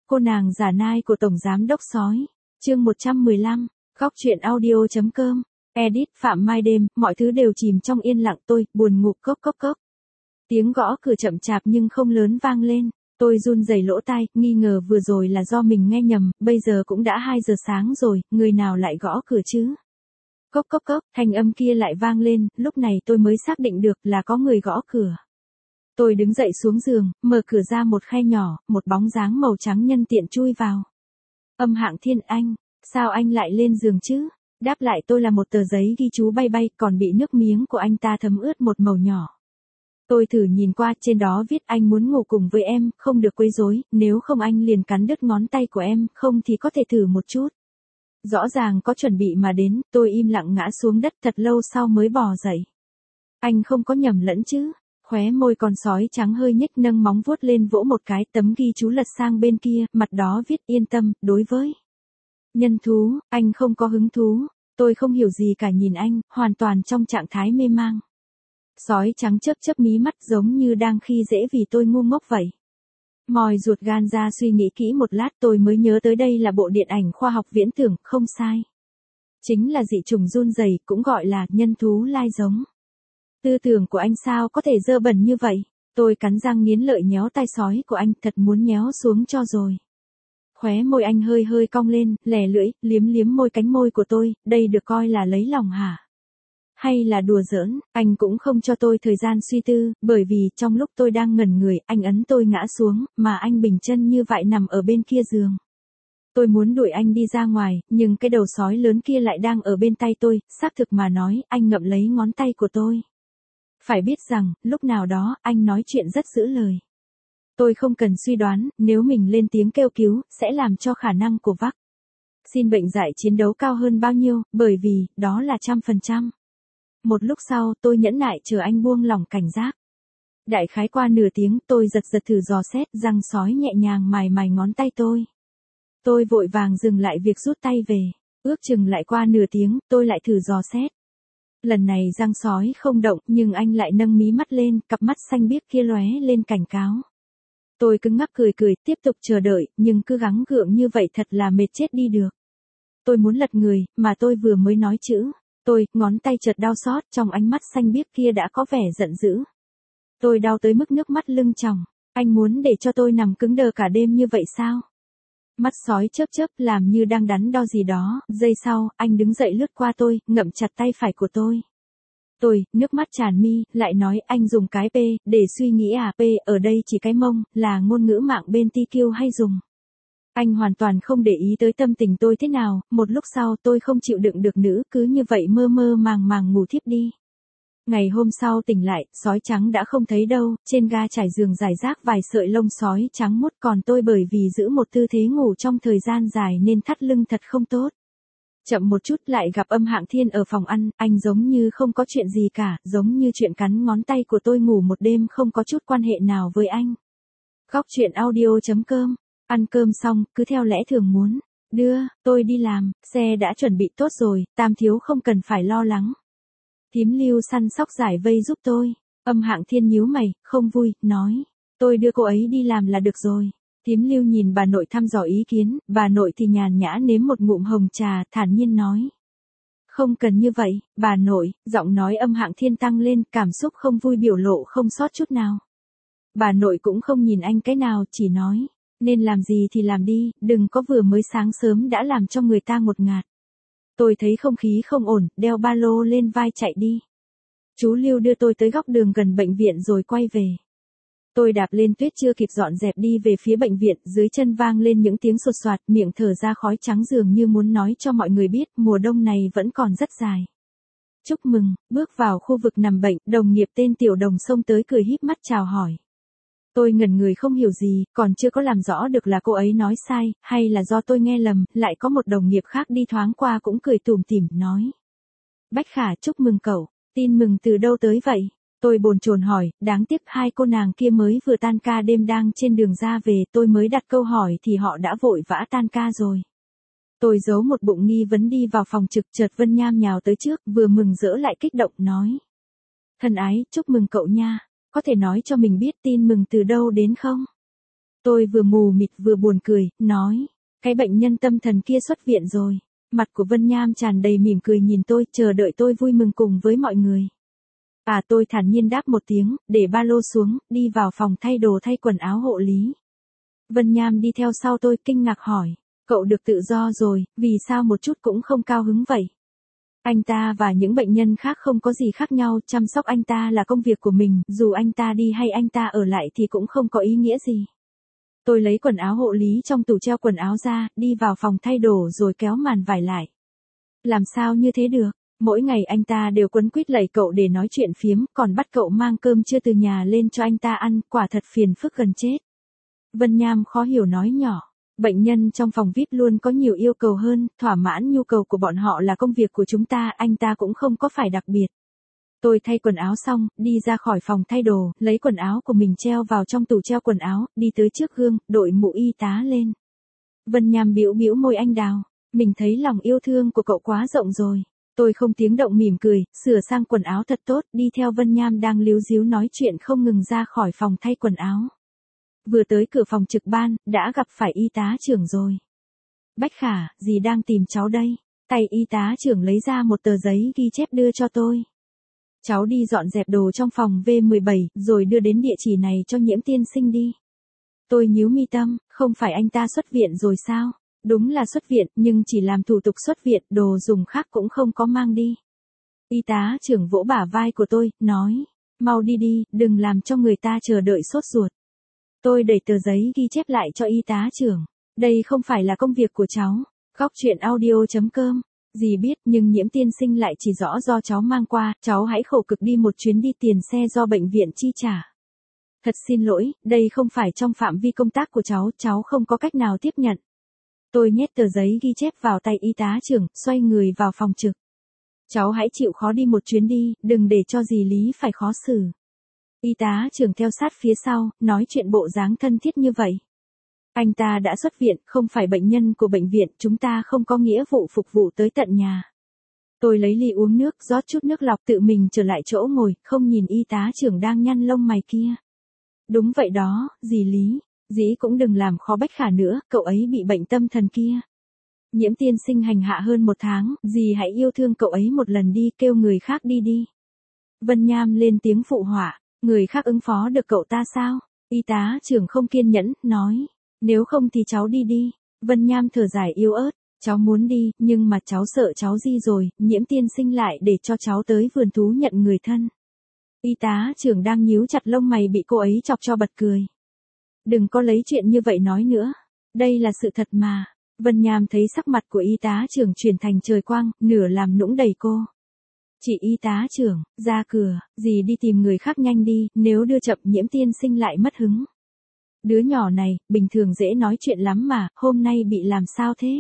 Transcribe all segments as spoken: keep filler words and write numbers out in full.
Cô nàng giả nai của Tổng Giám Đốc Sói. Chương một trăm mười lăm. Góc truyện audio.com. Edit Phạm Mai đêm, mọi thứ đều chìm trong yên lặng tôi, buồn ngủ cốc cốc cốc. Tiếng gõ cửa chậm chạp nhưng không lớn vang lên. Tôi run rẩy lỗ tai, nghi ngờ vừa rồi là do mình nghe nhầm, bây giờ cũng đã hai giờ sáng rồi, người nào lại gõ cửa chứ? Cốc cốc cốc, thanh âm kia lại vang lên, lúc này tôi mới xác định được là có người gõ cửa. Tôi đứng dậy xuống giường, mở cửa ra một khe nhỏ, một bóng dáng màu trắng nhân tiện chui vào. Âm Hạng Thiên, anh, sao anh lại lên giường chứ? Đáp lại tôi là một tờ giấy ghi chú bay bay, còn bị nước miếng của anh ta thấm ướt một màu nhỏ. Tôi thử nhìn qua, trên đó viết anh muốn ngủ cùng với em, không được quấy rối, nếu không anh liền cắn đứt ngón tay của em, không thì có thể thử một chút. Rõ ràng có chuẩn bị mà đến, tôi im lặng ngã xuống đất thật lâu sau mới bò dậy. Anh không có nhầm lẫn chứ? Khóe môi con sói trắng hơi nhếch, nâng móng vuốt lên vỗ một cái, tấm ghi chú lật sang bên kia, mặt đó viết yên tâm, đối với nhân thú, anh không có hứng thú. Tôi không hiểu gì cả, nhìn anh, hoàn toàn trong trạng thái mê mang. Sói trắng chớp chớp mí mắt giống như đang khi dễ vì tôi ngu ngốc vậy. Moi ruột gan ra suy nghĩ kỹ một lát tôi mới nhớ tới đây là bộ điện ảnh khoa học viễn tưởng, không sai. Chính là dị trùng run rẩy, cũng gọi là nhân thú lai giống. Tư tưởng của anh sao có thể dơ bẩn như vậy? Tôi cắn răng nghiến lợi nhéo tai sói của anh, thật muốn nhéo xuống cho rồi. Khóe môi anh hơi hơi cong lên, lè lưỡi, liếm liếm môi cánh môi của tôi, đây được coi là lấy lòng hả? Hay là đùa giỡn? Anh cũng không cho tôi thời gian suy tư, bởi vì trong lúc tôi đang ngẩn người, anh ấn tôi ngã xuống, mà anh bình chân như vậy nằm ở bên kia giường. Tôi muốn đuổi anh đi ra ngoài, nhưng cái đầu sói lớn kia lại đang ở bên tay tôi, xác thực mà nói, anh ngậm lấy ngón tay của tôi. Phải biết rằng, lúc nào đó, anh nói chuyện rất giữ lời. Tôi không cần suy đoán, nếu mình lên tiếng kêu cứu, sẽ làm cho khả năng của vắc xin bệnh dại chiến đấu cao hơn bao nhiêu, bởi vì, đó là trăm phần trăm. Một lúc sau, tôi nhẫn nại chờ anh buông lỏng cảnh giác. Đại khái qua nửa tiếng, tôi giật giật thử dò xét, răng sói nhẹ nhàng mài mài ngón tay tôi. Tôi vội vàng dừng lại việc rút tay về. Ước chừng lại qua nửa tiếng, tôi lại thử dò xét. Lần này răng sói không động, nhưng anh lại nâng mí mắt lên, cặp mắt xanh biếc kia lóe lên cảnh cáo. Tôi cứng ngắc cười cười, tiếp tục chờ đợi, nhưng cứ gắng gượng như vậy thật là mệt chết đi được. Tôi muốn lật người, mà tôi vừa mới nói chữ tôi, ngón tay chợt đau xót, trong ánh mắt xanh biếc kia đã có vẻ giận dữ. Tôi đau tới mức nước mắt lưng tròng. Anh muốn để cho tôi nằm cứng đờ cả đêm như vậy sao? Mắt sói chớp chớp làm như đang đắn đo gì đó, giây sau, anh đứng dậy lướt qua tôi, ngậm chặt tay phải của tôi. Tôi, nước mắt tràn mi, lại nói anh dùng cái P, để suy nghĩ à, P, ở đây chỉ cái mông, là ngôn ngữ mạng bên ti kiu hay dùng. Anh hoàn toàn không để ý tới tâm tình tôi thế nào, một lúc sau tôi không chịu đựng được nữa, cứ như vậy mơ mơ màng màng ngủ thiếp đi. Ngày hôm sau tỉnh lại, sói trắng đã không thấy đâu, trên ga trải giường rải rác vài sợi lông sói trắng muốt, còn tôi bởi vì giữ một tư thế ngủ trong thời gian dài nên thắt lưng thật không tốt. Chậm một chút lại gặp Âm Hạng Thiên ở phòng ăn, anh giống như không có chuyện gì cả, giống như chuyện cắn ngón tay của tôi ngủ một đêm không có chút quan hệ nào với anh. Góc truyện audio.com. Ăn cơm xong, cứ theo lẽ thường muốn đưa tôi đi làm, xe đã chuẩn bị tốt rồi, Tam thiếu không cần phải lo lắng. Thím Lưu săn sóc giải vây giúp tôi. Âm Hạng Thiên nhíu mày, không vui, nói, tôi đưa cô ấy đi làm là được rồi. Thím Lưu nhìn bà nội thăm dò ý kiến, bà nội thì nhàn nhã nếm một ngụm hồng trà, thản nhiên nói. Không cần như vậy, bà nội, giọng nói Âm Hạng Thiên tăng lên, cảm xúc không vui biểu lộ không sót chút nào. Bà nội cũng không nhìn anh cái nào, chỉ nói, nên làm gì thì làm đi, đừng có vừa mới sáng sớm đã làm cho người ta ngột ngạt. Tôi thấy không khí không ổn, đeo ba lô lên vai chạy đi. Chú Lưu đưa tôi tới góc đường gần bệnh viện rồi quay về. Tôi đạp lên tuyết chưa kịp dọn dẹp đi về phía bệnh viện, dưới chân vang lên những tiếng sột soạt, miệng thở ra khói trắng dường như muốn nói cho mọi người biết, mùa đông này vẫn còn rất dài. Chúc mừng, bước vào khu vực nằm bệnh, đồng nghiệp tên Tiểu Đồng xông tới cười híp mắt chào hỏi. Tôi ngẩn người không hiểu gì, còn chưa có làm rõ được là cô ấy nói sai, hay là do tôi nghe lầm, lại có một đồng nghiệp khác đi thoáng qua cũng cười tủm tỉm, nói. Bách Khả, chúc mừng cậu, tin mừng từ đâu tới vậy? Tôi bồn chồn hỏi, đáng tiếc hai cô nàng kia mới vừa tan ca đêm đang trên đường ra về, tôi mới đặt câu hỏi thì họ đã vội vã tan ca rồi. Tôi giấu một bụng nghi vấn đi vào phòng trực, chợt Vân Nham nhào tới trước, vừa mừng rỡ lại kích động, nói. Thân ái, chúc mừng cậu nha. Có thể nói cho mình biết tin mừng từ đâu đến không? Tôi vừa mù mịt vừa buồn cười, nói, cái bệnh nhân tâm thần kia xuất viện rồi. Mặt của Vân Nham tràn đầy mỉm cười nhìn tôi, chờ đợi tôi vui mừng cùng với mọi người. À tôi thản nhiên đáp một tiếng, để ba lô xuống, đi vào phòng thay đồ thay quần áo hộ lý. Vân Nham đi theo sau tôi kinh ngạc hỏi, cậu được tự do rồi, vì sao một chút cũng không cao hứng vậy? Anh ta và những bệnh nhân khác không có gì khác nhau, chăm sóc anh ta là công việc của mình, dù anh ta đi hay anh ta ở lại thì cũng không có ý nghĩa gì. Tôi lấy quần áo hộ lý trong tủ treo quần áo ra, đi vào phòng thay đồ rồi kéo màn vải lại. Làm sao như thế được? Mỗi ngày anh ta đều quấn quýt lầy cậu để nói chuyện phiếm, còn bắt cậu mang cơm trưa từ nhà lên cho anh ta ăn, quả thật phiền phức gần chết. Vân Nham khó hiểu nói nhỏ, bệnh nhân trong phòng vi ai pi luôn có nhiều yêu cầu hơn, thỏa mãn nhu cầu của bọn họ là công việc của chúng ta, anh ta cũng không có phải đặc biệt. Tôi thay quần áo xong, đi ra khỏi phòng thay đồ, lấy quần áo của mình treo vào trong tủ treo quần áo, đi tới trước gương, đội mũ y tá lên. Vân Nham bĩu bĩu môi anh đào, mình thấy lòng yêu thương của cậu quá rộng rồi. Tôi không tiếng động mỉm cười, sửa sang quần áo thật tốt, đi theo Vân Nham đang líu díu nói chuyện không ngừng ra khỏi phòng thay quần áo. Vừa tới cửa phòng trực ban, đã gặp phải y tá trưởng rồi. Bách Khả, dì đang tìm cháu đây. Tay y tá trưởng lấy ra một tờ giấy ghi chép đưa cho tôi. Cháu đi dọn dẹp đồ trong phòng V mười bảy, rồi đưa đến địa chỉ này cho Nhiễm tiên sinh đi. Tôi nhíu mi tâm, không phải anh ta xuất viện rồi sao? Đúng là xuất viện, nhưng chỉ làm thủ tục xuất viện, đồ dùng khác cũng không có mang đi. Y tá trưởng vỗ bả vai của tôi, nói, mau đi đi, đừng làm cho người ta chờ đợi sốt ruột. Tôi đẩy tờ giấy ghi chép lại cho y tá trưởng. Đây không phải là công việc của cháu. Góc truyện audio chấm com. Dì biết, nhưng Nhiễm tiên sinh lại chỉ rõ do cháu mang qua, cháu hãy khổ cực đi một chuyến đi tiền xe do bệnh viện chi trả. Thật xin lỗi, đây không phải trong phạm vi công tác của cháu, cháu không có cách nào tiếp nhận. Tôi nhét tờ giấy ghi chép vào tay y tá trưởng, xoay người vào phòng trực. Cháu hãy chịu khó đi một chuyến đi, đừng để cho dì Lý phải khó xử. Y tá trưởng theo sát phía sau, nói chuyện bộ dáng thân thiết như vậy. Anh ta đã xuất viện, không phải bệnh nhân của bệnh viện, chúng ta không có nghĩa vụ phục vụ tới tận nhà. Tôi lấy ly uống nước, rót chút nước lọc tự mình trở lại chỗ ngồi, không nhìn y tá trưởng đang nhăn lông mày kia. Đúng vậy đó, dì Lý, dì cũng đừng làm khó Bách Khả nữa, cậu ấy bị bệnh tâm thần kia. Nhiễm tiên sinh hành hạ hơn một tháng, dì hãy yêu thương cậu ấy một lần đi, kêu người khác đi đi. Vân Nham lên tiếng phụ họa, người khác ứng phó được cậu ta sao? Y tá trưởng không kiên nhẫn, nói, nếu không thì cháu đi đi. Vân Nham thở dài yếu ớt, cháu muốn đi, nhưng mà cháu sợ cháu di rồi, Nhiễm tiên sinh lại để cho cháu tới vườn thú nhận người thân. Y tá trưởng đang nhíu chặt lông mày bị cô ấy chọc cho bật cười. Đừng có lấy chuyện như vậy nói nữa, đây là sự thật mà. Vân Nham thấy sắc mặt của y tá trưởng chuyển thành trời quang, nửa làm nũng đẩy cô. Chị y tá trưởng, ra cửa, dì đi tìm người khác nhanh đi, nếu đưa chậm Nhiễm tiên sinh lại mất hứng. Đứa nhỏ này, bình thường dễ nói chuyện lắm mà, hôm nay bị làm sao thế?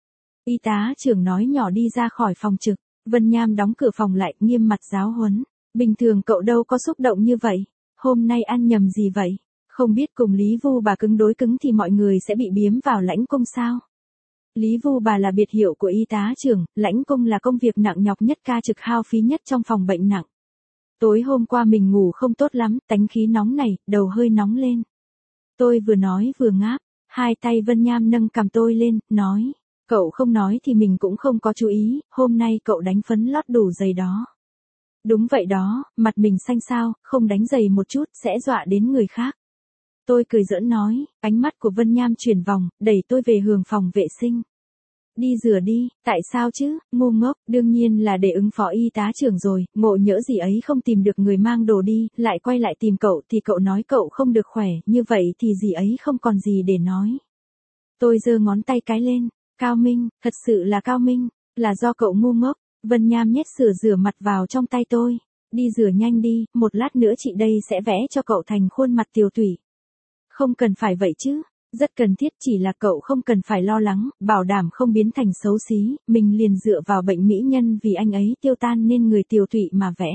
Y tá trưởng nói nhỏ đi ra khỏi phòng trực, Vân Nham đóng cửa phòng lại, nghiêm mặt giáo huấn. Bình thường cậu đâu có xúc động như vậy, hôm nay ăn nhầm gì vậy? Không biết cùng Lý Vu Bà cứng đối cứng thì mọi người sẽ bị biếm vào lãnh cung sao? Lý Vu Bà là biệt hiệu của y tá trưởng, lãnh cung là công việc nặng nhọc nhất, ca trực hao phí nhất trong phòng bệnh nặng. Tối hôm qua mình ngủ không tốt lắm, tánh khí nóng này, đầu hơi nóng lên. Tôi vừa nói vừa ngáp, hai tay Vân Nham nâng cằm tôi lên, nói, cậu không nói thì mình cũng không có chú ý, hôm nay cậu đánh phấn lót đủ dày đó. Đúng vậy đó, mặt mình xanh sao, không đánh dày một chút, sẽ dọa đến người khác. Tôi cười giỡn nói, ánh mắt của Vân Nham chuyển vòng, đẩy tôi về hướng phòng vệ sinh. Đi rửa đi, tại sao chứ, ngu ngốc, đương nhiên là để ứng phó y tá trưởng rồi, ngộ nhỡ gì ấy không tìm được người mang đồ đi, lại quay lại tìm cậu thì cậu nói cậu không được khỏe, như vậy thì gì ấy không còn gì để nói. Tôi giơ ngón tay cái lên, cao minh, thật sự là cao minh, là do cậu ngu ngốc. Vân Nham nhét sữa rửa mặt vào trong tay tôi, đi rửa nhanh đi, một lát nữa chị đây sẽ vẽ cho cậu thành khuôn mặt tiều tụy. Không cần phải vậy chứ, rất cần thiết, chỉ là cậu không cần phải lo lắng, bảo đảm không biến thành xấu xí, mình liền dựa vào bệnh mỹ nhân vì anh ấy tiêu tan nên người tiều tụy mà vẽ.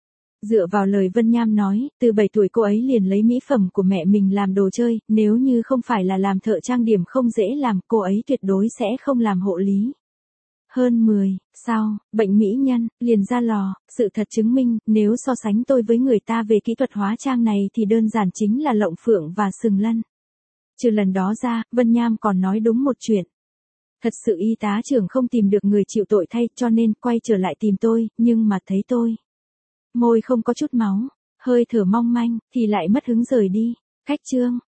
Dựa vào lời Vân Nham nói, từ bảy tuổi cô ấy liền lấy mỹ phẩm của mẹ mình làm đồ chơi, nếu như không phải là làm thợ trang điểm không dễ làm, cô ấy tuyệt đối sẽ không làm hộ lý. Hơn mười, sau, bệnh mỹ nhân, liền ra lò, sự thật chứng minh, nếu so sánh tôi với người ta về kỹ thuật hóa trang này thì đơn giản chính là lộng phượng và sừng lân. Trừ lần đó ra, Vân Nham còn nói đúng một chuyện. Thật sự y tá trưởng không tìm được người chịu tội thay, cho nên quay trở lại tìm tôi, nhưng mà thấy tôi. Môi không có chút máu, hơi thở mong manh, thì lại mất hứng rời đi. Khách trương.